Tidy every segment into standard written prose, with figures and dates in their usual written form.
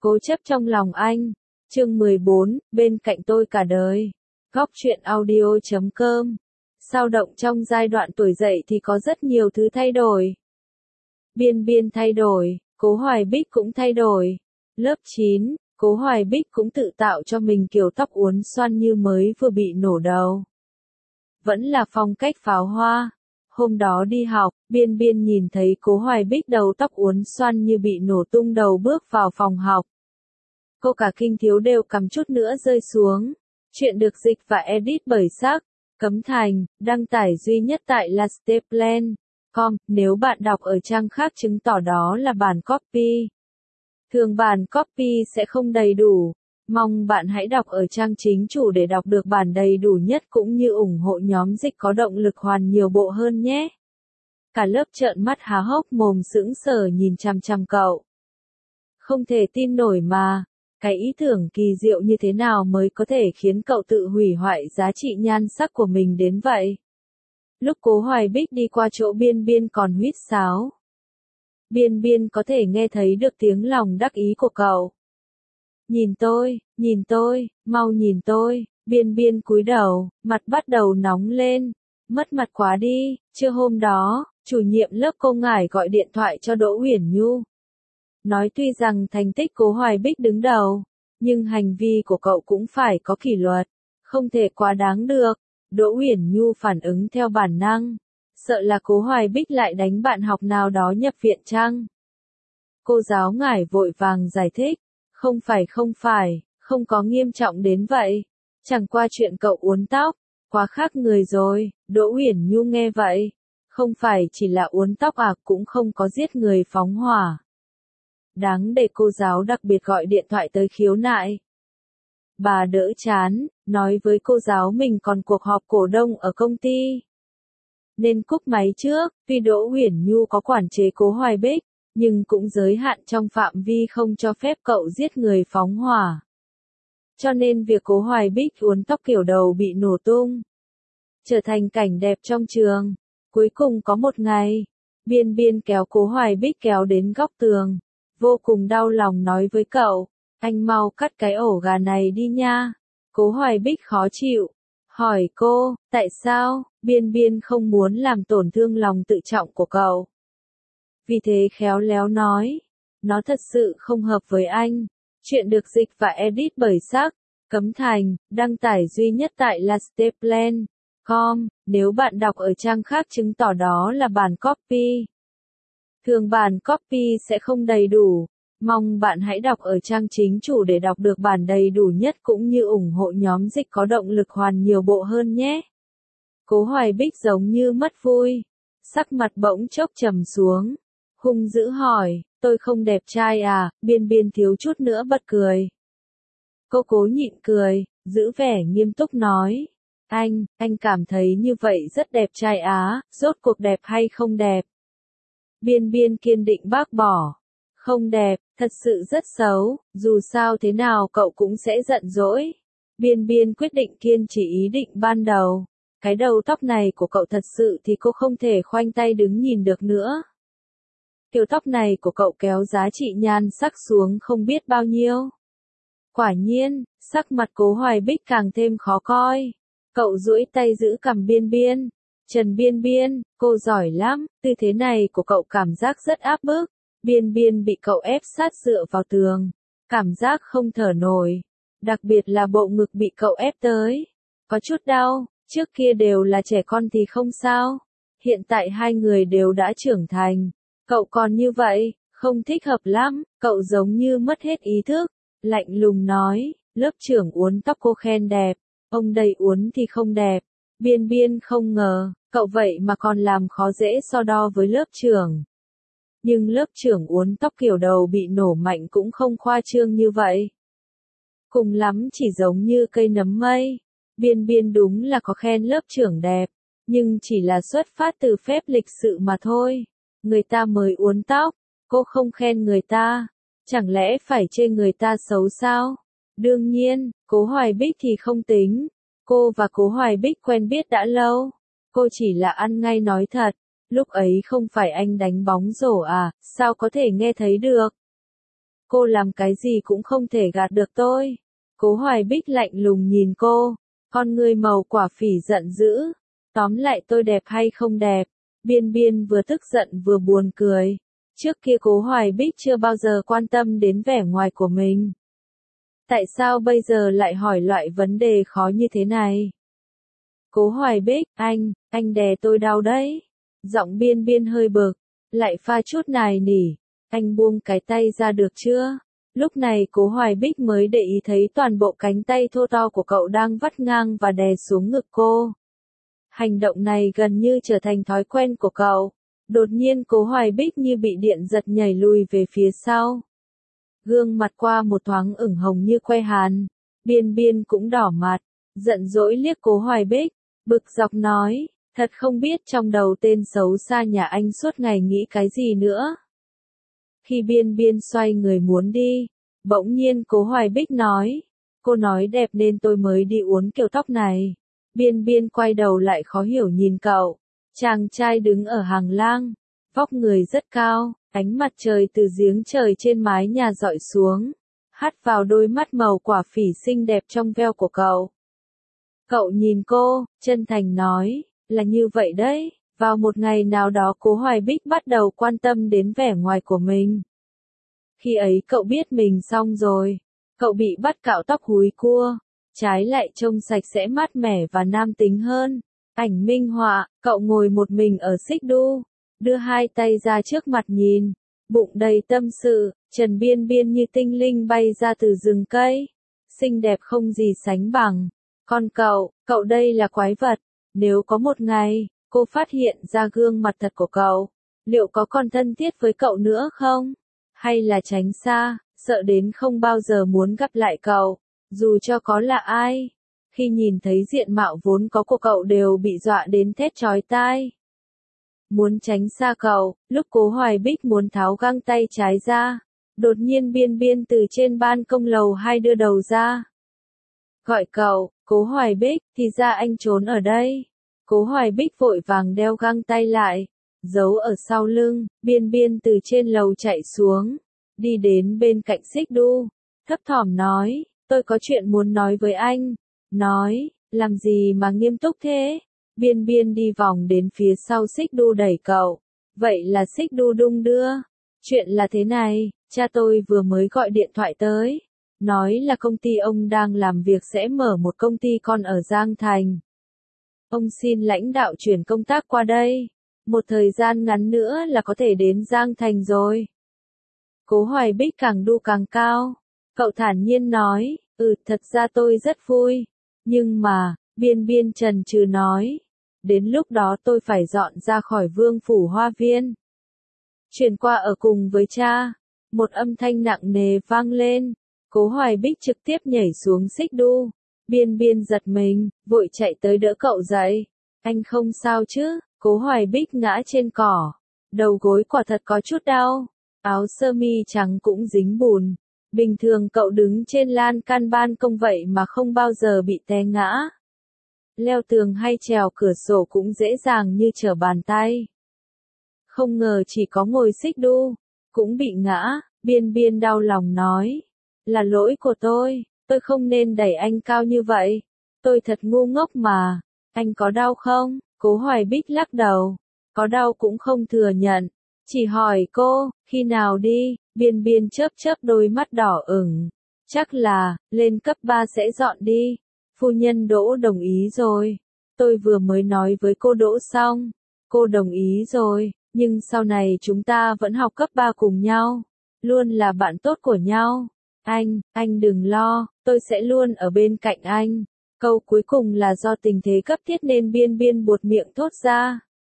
Cố chấp trong lòng anh. Chương 14, bên cạnh tôi cả đời. Góc truyện audio.com. Sao động trong giai đoạn tuổi dậy thì có rất nhiều thứ thay đổi. Biên Biên thay đổi, Cố Hoài Bích cũng thay đổi. Lớp 9, Cố Hoài Bích cũng tự tạo cho mình kiểu tóc uốn xoăn như mới vừa bị nổ đầu. Vẫn là phong cách pháo hoa. Hôm đó đi học, Biên Biên nhìn thấy Cố Hoài Bích đầu tóc uốn xoăn như bị nổ tung đầu bước vào phòng học. Cô cả kinh thiếu đều cầm chút nữa rơi xuống. Chuyện được dịch và edit bởi Sắc, Cấm Thành, đăng tải duy nhất tại lasteplan.com. Nếu bạn đọc ở trang khác chứng tỏ đó là bản copy. Thường bản copy sẽ không đầy đủ. Mong bạn hãy đọc ở trang chính chủ để đọc được bản đầy đủ nhất cũng như ủng hộ nhóm dịch có động lực hoàn nhiều bộ hơn nhé. Cả lớp trợn mắt há hốc mồm sững sờ nhìn chằm chằm cậu. Không thể tin nổi mà. Cái ý tưởng kỳ diệu như thế nào mới có thể khiến cậu tự hủy hoại giá trị nhan sắc của mình đến vậy? Lúc Cố Hoài Bích đi qua chỗ Biên Biên còn huýt sáo. Biên Biên có thể nghe thấy được tiếng lòng đắc ý của cậu. Nhìn tôi, mau nhìn tôi. Biên Biên cúi đầu, mặt bắt đầu nóng lên. Mất mặt quá đi. Trưa hôm đó, chủ nhiệm lớp Cô Ngải gọi điện thoại cho Đỗ Uyển Nhu. Nói tuy rằng thành tích Cố Hoài Bích đứng đầu, nhưng hành vi của cậu cũng phải có kỷ luật, không thể quá đáng được. Đỗ Uyển Nhu phản ứng theo bản năng, sợ là Cố Hoài Bích lại đánh bạn học nào đó nhập viện chăng? Cô giáo Ngải vội vàng giải thích, không phải, không có nghiêm trọng đến vậy, chẳng qua chuyện cậu uốn tóc, quá khác người rồi. Đỗ Uyển Nhu nghe vậy, không phải chỉ là uốn tóc à, cũng không có giết người phóng hỏa. Đáng để cô giáo đặc biệt gọi điện thoại tới khiếu nại. Bà đỡ chán, nói với cô giáo mình còn cuộc họp cổ đông ở công ty, nên cúp máy trước. Tuy Đỗ Uyển Nhu có quản chế Cố Hoài Bích, nhưng cũng giới hạn trong phạm vi không cho phép cậu giết người phóng hỏa. Cho nên việc Cố Hoài Bích uốn tóc kiểu đầu bị nổ tung, trở thành cảnh đẹp trong trường. Cuối cùng có một ngày, Biên Biên kéo Cố Hoài Bích kéo đến góc tường. Vô cùng đau lòng nói với cậu, anh mau cắt cái ổ gà này đi nha. Cố Hoài Bích khó chịu, hỏi cô, tại sao? Biên Biên không muốn làm tổn thương lòng tự trọng của cậu. Vì thế khéo léo nói, nó thật sự không hợp với anh. Chuyện được dịch và edit bởi Sắc, Cấm Thành, đăng tải duy nhất tại lasteplan.com. Nếu bạn đọc ở trang khác chứng tỏ đó là bản copy. Thường bản copy sẽ không đầy đủ. Mong bạn hãy đọc ở trang chính chủ để đọc được bản đầy đủ nhất cũng như ủng hộ nhóm dịch có động lực hoàn nhiều bộ hơn nhé. Cố Hoài Bích giống như mất vui. Sắc mặt bỗng chốc trầm xuống. Hung dữ hỏi, tôi không đẹp trai à? Biên Biên thiếu chút nữa bật cười. Cô cố nhịn cười, giữ vẻ nghiêm túc nói. Anh cảm thấy như vậy rất đẹp trai á, rốt cuộc đẹp hay không đẹp? Biên Biên kiên định bác bỏ. Không đẹp, thật sự rất xấu, dù sao thế nào cậu cũng sẽ giận dỗi. Biên Biên quyết định kiên trì ý định ban đầu. Cái đầu tóc này của cậu thật sự thì cô không thể khoanh tay đứng nhìn được nữa. Kiểu tóc này của cậu kéo giá trị nhan sắc xuống không biết bao nhiêu. Quả nhiên, sắc mặt Cố Hoài Bích càng thêm khó coi. Cậu duỗi tay giữ cằm Biên Biên. Trần Biên Biên, cô giỏi lắm, tư thế này của cậu cảm giác rất áp bức. Biên Biên bị cậu ép sát dựa vào tường, cảm giác không thở nổi, đặc biệt là bộ ngực bị cậu ép tới. Có chút đau, trước kia đều là trẻ con thì không sao. Hiện tại hai người đều đã trưởng thành. Cậu còn như vậy, không thích hợp lắm, cậu giống như mất hết ý thức. Lạnh lùng nói, lớp trưởng uốn tóc cô khen đẹp, ông đây uốn thì không đẹp. Biên Biên không ngờ, cậu vậy mà còn làm khó dễ so đo với lớp trưởng. Nhưng lớp trưởng uốn tóc kiểu đầu bị nổ mạnh cũng không khoa trương như vậy. Cùng lắm chỉ giống như cây nấm mây. Biên Biên đúng là có khen lớp trưởng đẹp, nhưng chỉ là xuất phát từ phép lịch sự mà thôi. Người ta mới uốn tóc, cô không khen người ta, chẳng lẽ phải chê người ta xấu sao? Đương nhiên, Cố Hoài Bích thì không tính. Cô và Cố Hoài Bích quen biết đã lâu. Cô chỉ là ăn ngay nói thật. Lúc ấy không phải anh đánh bóng rổ à, sao có thể nghe thấy được? cô làm cái gì cũng không thể gạt được tôi. Cố Hoài Bích lạnh lùng nhìn cô, con ngươi màu quả phỉ giận dữ. Tóm lại tôi đẹp hay không đẹp? Biên Biên vừa tức giận vừa buồn cười. Trước kia Cố Hoài Bích chưa bao giờ quan tâm đến vẻ ngoài của mình. Tại sao bây giờ lại hỏi loại vấn đề khó như thế này? Cố Hoài Bích, anh đè tôi đau đấy. Giọng Biên Biên hơi bực, lại pha chút nài nỉ. Anh buông cái tay ra được chưa? Lúc này Cố Hoài Bích mới để ý thấy toàn bộ cánh tay thô to của cậu đang vắt ngang và đè xuống ngực cô. Hành động này gần như trở thành thói quen của cậu. Đột nhiên Cố Hoài Bích như bị điện giật nhảy lùi về phía sau. Gương mặt qua một thoáng ửng hồng như que hàn. Biên Biên cũng đỏ mặt, giận dỗi liếc Cố Hoài Bích, bực dọc nói, thật không biết trong đầu tên xấu xa nhà anh suốt ngày nghĩ cái gì nữa. Khi Biên Biên xoay người muốn đi, bỗng nhiên Cố Hoài Bích nói, cô nói đẹp nên tôi mới đi uốn kiểu tóc này. Biên Biên quay đầu lại khó hiểu nhìn cậu, chàng trai đứng ở hàng lang, vóc người rất cao, ánh mặt trời từ giếng trời trên mái nhà dọi xuống, hắt vào đôi mắt màu quả phỉ xinh đẹp trong veo của cậu. Cậu nhìn cô, chân thành nói, là như vậy đấy. Vào một ngày nào đó Cố Hoài Bích bắt đầu quan tâm đến vẻ ngoài của mình. Khi ấy cậu biết mình xong rồi. Cậu bị bắt cạo tóc húi cua. Trái lại trông sạch sẽ mát mẻ và nam tính hơn. Ảnh minh họa, cậu ngồi một mình ở xích đu. Đưa hai tay ra trước mặt nhìn. Bụng đầy tâm sự, Trần Biên Biên như tinh linh bay ra từ rừng cây. Xinh đẹp không gì sánh bằng. Còn cậu đây là quái vật. Nếu có một ngày, cô phát hiện ra gương mặt thật của cậu, liệu có còn thân thiết với cậu nữa không? Hay là tránh xa, sợ đến không bao giờ muốn gặp lại cậu, dù cho có là ai? Khi nhìn thấy diện mạo vốn có của cậu đều bị dọa đến thét chói tai. Muốn tránh xa cậu, lúc Cố Hoài Bích muốn tháo găng tay trái ra, đột nhiên Biên Biên từ trên ban công lầu 2 đưa đầu ra. Gọi cậu, Cố Hoài Bích, thì ra anh trốn ở đây. Cố Hoài Bích vội vàng đeo găng tay lại, giấu ở sau lưng. Biên Biên từ trên lầu chạy xuống, đi đến bên cạnh xích đu, thấp thỏm nói, tôi có chuyện muốn nói với anh. Nói, làm gì mà nghiêm túc thế? Biên Biên đi vòng đến phía sau xích đu đẩy cậu, vậy là xích đu đung đưa. Chuyện là thế này, cha tôi vừa mới gọi điện thoại tới, nói là công ty ông đang làm việc sẽ mở một công ty con ở Giang Thành. Ông xin lãnh đạo chuyển công tác qua đây. Một thời gian ngắn nữa là có thể đến Giang Thành rồi. Cố Hoài Bích càng đu càng cao. Cậu thản nhiên nói, thật ra tôi rất vui. Nhưng mà, Biên Biên chần chừ nói. Đến lúc đó tôi phải dọn ra khỏi Vương Phủ Hoa Viên. Chuyển qua ở cùng với cha. Một âm thanh nặng nề vang lên. Cố Hoài Bích trực tiếp nhảy xuống xích đu. Biên Biên giật mình, vội chạy tới đỡ cậu dậy. Anh không sao chứ? Cố Hoài Bích ngã trên cỏ. Đầu gối quả thật có chút đau. Áo sơ mi trắng cũng dính bùn. Bình thường cậu đứng trên lan can ban công vậy mà không bao giờ bị té ngã. Leo tường hay trèo cửa sổ cũng dễ dàng như trở bàn tay. Không ngờ chỉ có ngồi xích đu, cũng bị ngã. Biên Biên đau lòng nói. Là lỗi của tôi không nên đẩy anh cao như vậy. Tôi thật ngu ngốc mà. Anh có đau không? Cố Hoài Bích lắc đầu. Có đau cũng không thừa nhận. Chỉ hỏi cô, khi nào đi? Biên Biên chớp chớp đôi mắt đỏ ửng. Chắc là, lên cấp 3 sẽ dọn đi. Phu nhân Đỗ đồng ý rồi. Tôi vừa mới nói với cô Đỗ xong. Cô đồng ý rồi, nhưng sau này chúng ta vẫn học cấp 3 cùng nhau. Luôn là bạn tốt của nhau. Anh đừng lo, tôi sẽ luôn ở bên cạnh anh. Câu cuối cùng là do tình thế cấp thiết nên Biên Biên buột miệng thốt ra.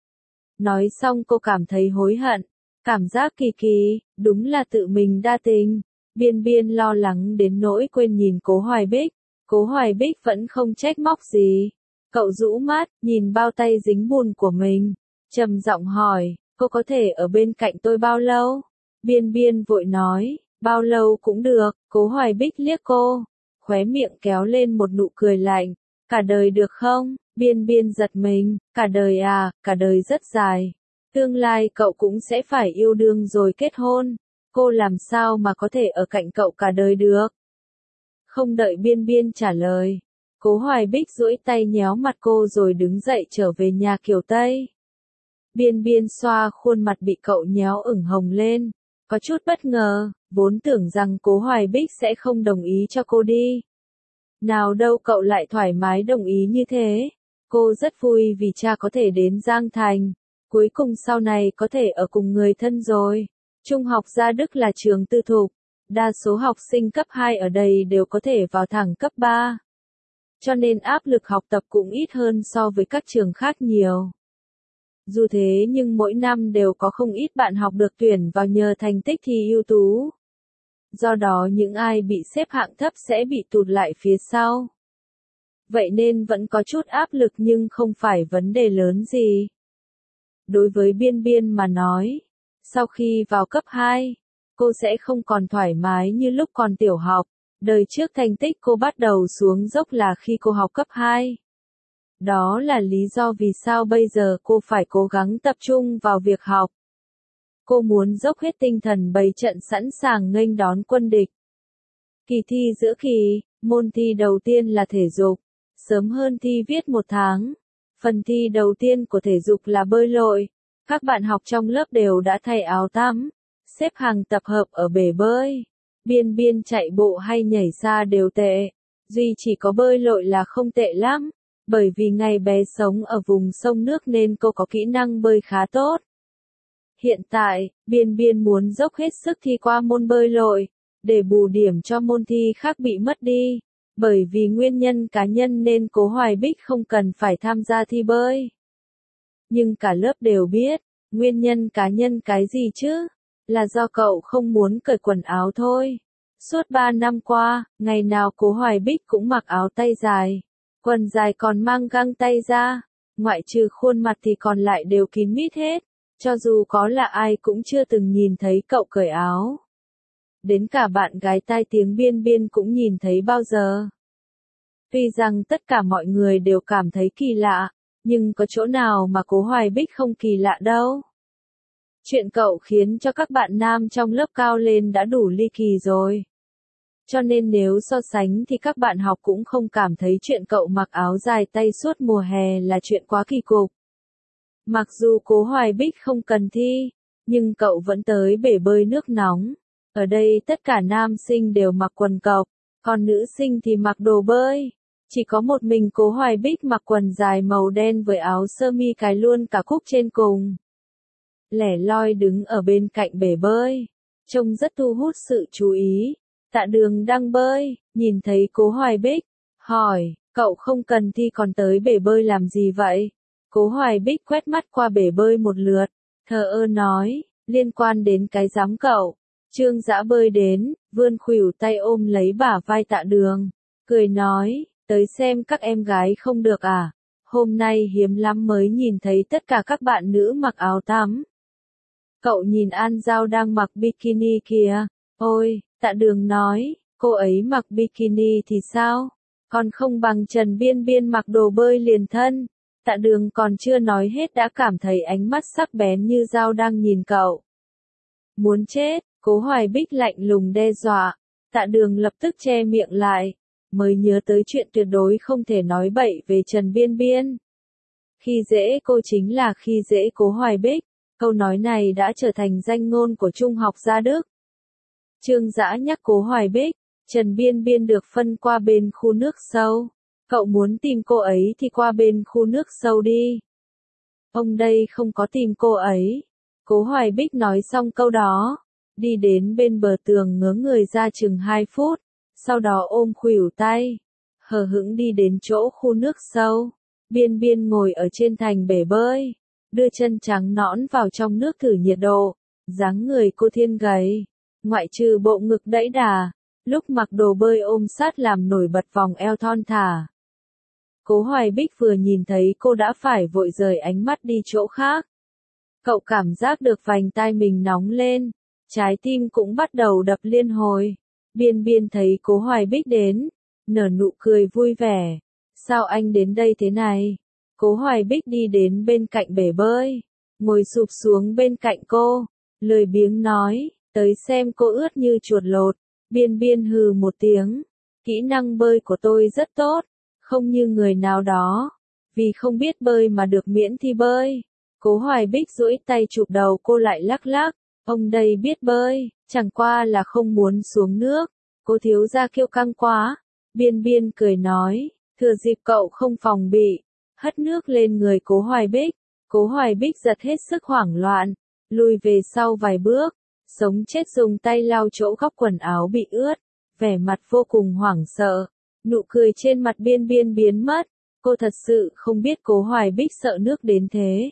Nói xong cô cảm thấy hối hận. Cảm giác kỳ kỳ, đúng là tự mình đa tình. Biên Biên lo lắng đến nỗi quên nhìn Cố Hoài Bích. Cố Hoài Bích vẫn không trách móc gì. Cậu rũ mắt, nhìn bao tay dính bùn của mình. Trầm giọng hỏi, cô có thể ở bên cạnh tôi bao lâu? Biên Biên vội nói, bao lâu cũng được. Cố Hoài Bích liếc cô, khóe miệng kéo lên một nụ cười lạnh. Cả đời được không? Biên Biên giật mình, cả đời à, cả đời rất dài. Tương lai cậu cũng sẽ phải yêu đương rồi kết hôn. Cô làm sao mà có thể ở cạnh cậu cả đời được? Không đợi Biên Biên trả lời, Cố Hoài Bích duỗi tay nhéo mặt cô rồi đứng dậy trở về nhà kiểu Tây. Biên Biên xoa khuôn mặt bị cậu nhéo ửng hồng lên, có chút bất ngờ, vốn tưởng rằng Cố Hoài Bích sẽ không đồng ý cho cô đi. Nào đâu cậu lại thoải mái đồng ý như thế. Cô rất vui vì cha có thể đến Giang Thành, cuối cùng sau này có thể ở cùng người thân rồi. Trung học Gia Đức là trường tư thục, đa số học sinh cấp 2 ở đây đều có thể vào thẳng cấp 3. Cho nên áp lực học tập cũng ít hơn so với các trường khác nhiều. Dù thế nhưng mỗi năm đều có không ít bạn học được tuyển vào nhờ thành tích thi ưu tú. Do đó những ai bị xếp hạng thấp sẽ bị tụt lại phía sau. Vậy nên vẫn có chút áp lực nhưng không phải vấn đề lớn gì. Đối với Biên Biên mà nói, sau khi vào cấp 2, cô sẽ không còn thoải mái như lúc còn tiểu học. Đời trước thành tích cô bắt đầu xuống dốc là khi cô học cấp 2. Đó là lý do vì sao bây giờ cô phải cố gắng tập trung vào việc học. Cô muốn dốc hết tinh thần bày trận sẵn sàng nghênh đón quân địch. Kỳ thi giữa kỳ, môn thi đầu tiên là thể dục, sớm hơn thi viết 1 tháng. Phần thi đầu tiên của thể dục là bơi lội. Các bạn học trong lớp đều đã thay áo tắm, xếp hàng tập hợp ở bể bơi. Biên Biên chạy bộ hay nhảy xa đều tệ, duy chỉ có bơi lội là không tệ lắm, bởi vì ngày bé sống ở vùng sông nước nên cô có kỹ năng bơi khá tốt. Hiện tại, Biên Biên muốn dốc hết sức thi qua môn bơi lội, để bù điểm cho môn thi khác bị mất đi, bởi vì nguyên nhân cá nhân nên Cố Hoài Bích không cần phải tham gia thi bơi. Nhưng cả lớp đều biết, nguyên nhân cá nhân cái gì chứ? Là do cậu không muốn cởi quần áo thôi. Suốt 3 năm qua, ngày nào Cố Hoài Bích cũng mặc áo tay dài, quần dài còn mang găng tay ra, ngoại trừ khuôn mặt thì còn lại đều kín mít hết, cho dù có là ai cũng chưa từng nhìn thấy cậu cởi áo. Đến cả bạn gái tai tiếng Biên Biên cũng nhìn thấy bao giờ. Tuy rằng tất cả mọi người đều cảm thấy kỳ lạ, nhưng có chỗ nào mà Cố Hoài Bích không kỳ lạ đâu. Chuyện cậu khiến cho các bạn nam trong lớp cao lên đã đủ ly kỳ rồi. Cho nên nếu so sánh thì các bạn học cũng không cảm thấy chuyện cậu mặc áo dài tay suốt mùa hè là chuyện quá kỳ cục. Mặc dù Cố Hoài Bích không cần thi, nhưng cậu vẫn tới bể bơi nước nóng. Ở đây tất cả nam sinh đều mặc quần cộc, còn nữ sinh thì mặc đồ bơi. Chỉ có một mình Cố Hoài Bích mặc quần dài màu đen với áo sơ mi cài luôn cả cúc trên cùng. Lẻ loi đứng ở bên cạnh bể bơi, trông rất thu hút sự chú ý. Tạ Đường đang bơi, nhìn thấy Cố Hoài Bích, hỏi, cậu không cần thi còn tới bể bơi làm gì vậy? Cố Hoài Bích quét mắt qua bể bơi một lượt, thờ ơ nói, liên quan đến cái giám cậu. Trương Dã bơi đến, vươn khuỷu tay ôm lấy bả vai Tạ Đường, cười nói, tới xem các em gái không được à? Hôm nay hiếm lắm mới nhìn thấy tất cả các bạn nữ mặc áo tắm. Cậu nhìn An Giao đang mặc bikini kìa. Ôi, Tạ Đường nói, cô ấy mặc bikini thì sao? Còn không bằng Trần Biên Biên mặc đồ bơi liền thân. Tạ Đường còn chưa nói hết đã cảm thấy ánh mắt sắc bén như dao đang nhìn cậu. Muốn chết, Cố Hoài Bích lạnh lùng đe dọa. Tạ Đường lập tức che miệng lại, mới nhớ tới chuyện tuyệt đối không thể nói bậy về Trần Biên Biên. Khi dễ cô chính là khi dễ Cố Hoài Bích. Câu nói này đã trở thành danh ngôn của Trung học Gia Đức. Trương Dã nhắc Cố Hoài Bích, Trần Biên Biên được phân qua bên khu nước sâu. Cậu muốn tìm cô ấy thì qua bên khu nước sâu đi. Ông đây không có tìm cô ấy. Cố Hoài Bích nói xong câu đó, đi đến bên bờ tường ngớ người ra chừng 2 phút, sau đó ôm khuỷu tay, hờ hững đi đến chỗ khu nước sâu. Biên Biên ngồi ở trên thành bể bơi, đưa chân trắng nõn vào trong nước thử nhiệt độ, dáng người cô thiên gầy, ngoại trừ bộ ngực đẫy đà, lúc mặc đồ bơi ôm sát làm nổi bật vòng eo thon thả. Cố Hoài Bích vừa nhìn thấy cô đã phải vội rời ánh mắt đi chỗ khác. Cậu cảm giác được vành tai mình nóng lên, trái tim cũng bắt đầu đập liên hồi. Biên Biên thấy Cố Hoài Bích đến, nở nụ cười vui vẻ. Sao anh đến đây thế này? Cố Hoài Bích đi đến bên cạnh bể bơi, ngồi sụp xuống bên cạnh cô, lười biếng nói, Tới xem cô ướt như chuột lột, Biên Biên hừ một tiếng. Kỹ năng bơi của tôi rất tốt, không như người nào đó. Vì không biết bơi mà được miễn thi bơi. Cố Hoài Bích duỗi tay chụp đầu cô lại lắc lắc. Ông đây biết bơi, chẳng qua là không muốn xuống nước. Cô thiếu gia kiêu căng quá. Biên Biên cười nói, thừa dịp cậu không phòng bị, hất nước lên người Cố Hoài Bích. Cố Hoài Bích giật hết sức hoảng loạn, lùi về sau vài bước, sống chết dùng tay lau chỗ góc quần áo bị ướt, vẻ mặt vô cùng hoảng sợ. Nụ cười trên mặt Biên Biên biến mất, cô thật sự không biết Cố Hoài Bích sợ nước đến thế.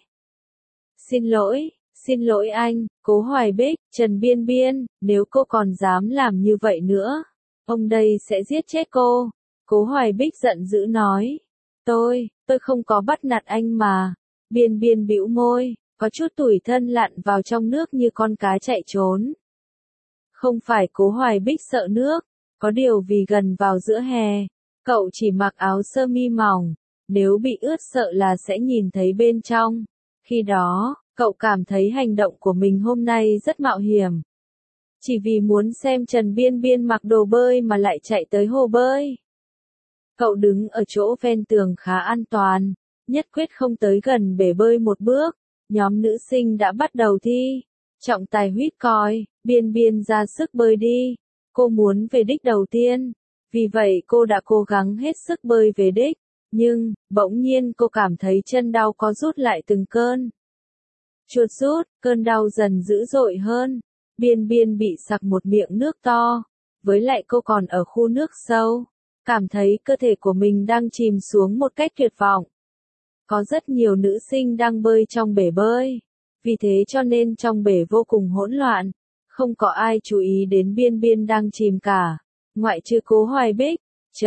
Xin lỗi anh, Cố Hoài Bích, Trần Biên Biên, nếu cô còn dám làm như vậy nữa, ông đây sẽ giết chết cô. Cố Hoài Bích giận dữ nói. Tôi không có bắt nạt anh mà. Biên Biên bĩu môi, có chút tủi thân lặn vào trong nước như con cá chạy trốn. Không phải Cố Hoài Bích sợ nước, có điều vì gần vào giữa hè, cậu chỉ mặc áo sơ mi mỏng, nếu bị ướt sợ là sẽ nhìn thấy bên trong. Khi đó, cậu cảm thấy hành động của mình hôm nay rất mạo hiểm. Chỉ vì muốn xem Trần Biên Biên mặc đồ bơi mà lại chạy tới hồ bơi. Cậu đứng ở chỗ ven tường khá an toàn, nhất quyết không tới gần bể bơi một bước. Nhóm nữ sinh đã bắt đầu thi. Trọng tài huýt còi, Biên Biên ra sức bơi đi. Cô muốn về đích đầu tiên. Vì vậy cô đã cố gắng hết sức bơi về đích. Nhưng, bỗng nhiên cô cảm thấy chân đau có rút lại từng cơn. Chuột rút, cơn đau dần dữ dội hơn. Biên Biên bị sặc một miệng nước to. Với lại cô còn ở khu nước sâu. Cảm thấy cơ thể của mình đang chìm xuống một cách tuyệt vọng. Có rất nhiều nữ sinh đang bơi trong bể bơi. Vì thế cho nên trong bể vô cùng hỗn loạn. Không có ai chú ý đến Biên Biên đang chìm cả. Ngoại trừ Cố Hoài Bích.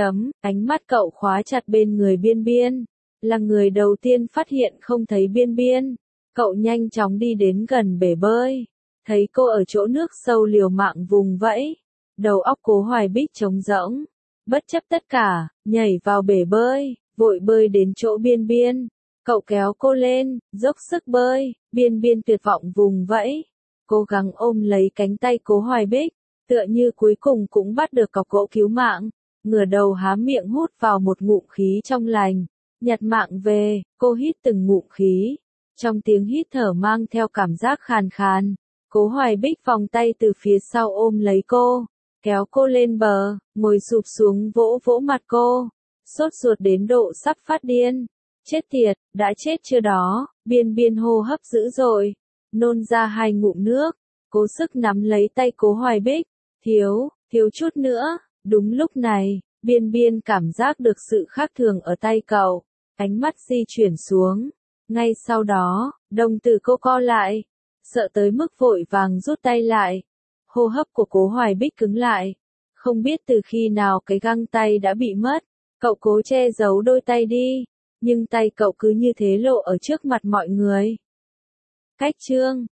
Ánh mắt cậu khóa chặt bên người Biên Biên. Là người đầu tiên phát hiện không thấy Biên Biên. Cậu nhanh chóng đi đến gần bể bơi. Thấy cô ở chỗ nước sâu liều mạng vùng vẫy. Đầu óc Cố Hoài Bích trống rỗng. Bất chấp tất cả, nhảy vào bể bơi, vội bơi đến chỗ Biên Biên. Cậu kéo cô lên, dốc sức bơi, Biên Biên tuyệt vọng vùng vẫy. Cố gắng ôm lấy cánh tay Cố Hoài Bích, tựa như cuối cùng cũng bắt được cọc gỗ cứu mạng. Ngửa đầu há miệng hút vào một ngụm khí trong lành. Nhặt mạng về, cô hít từng ngụm khí. Trong tiếng hít thở mang theo cảm giác khàn khàn. Cố Hoài Bích vòng tay từ phía sau ôm lấy cô. Kéo cô lên bờ, ngồi sụp xuống vỗ vỗ mặt cô. Sốt ruột đến độ sắp phát điên. Chết tiệt, đã chết chưa đó, Biên Biên hô hấp dữ dội. Nôn ra 2 ngụm nước, cố sức nắm lấy tay Cố Hoài Bích. Thiếu chút nữa. Đúng lúc này, Biên Biên cảm giác được sự khác thường ở tay cậu. Ánh mắt di chuyển xuống. Ngay sau đó, đồng tử cô co lại. Sợ tới mức vội vàng rút tay lại. Hô hấp của Cố Hoài Bích cứng lại. Không biết từ khi nào cái găng tay đã bị mất. Cậu cố che giấu đôi tay đi. Nhưng tay cậu cứ như thế lộ ở trước mặt mọi người. Cách chương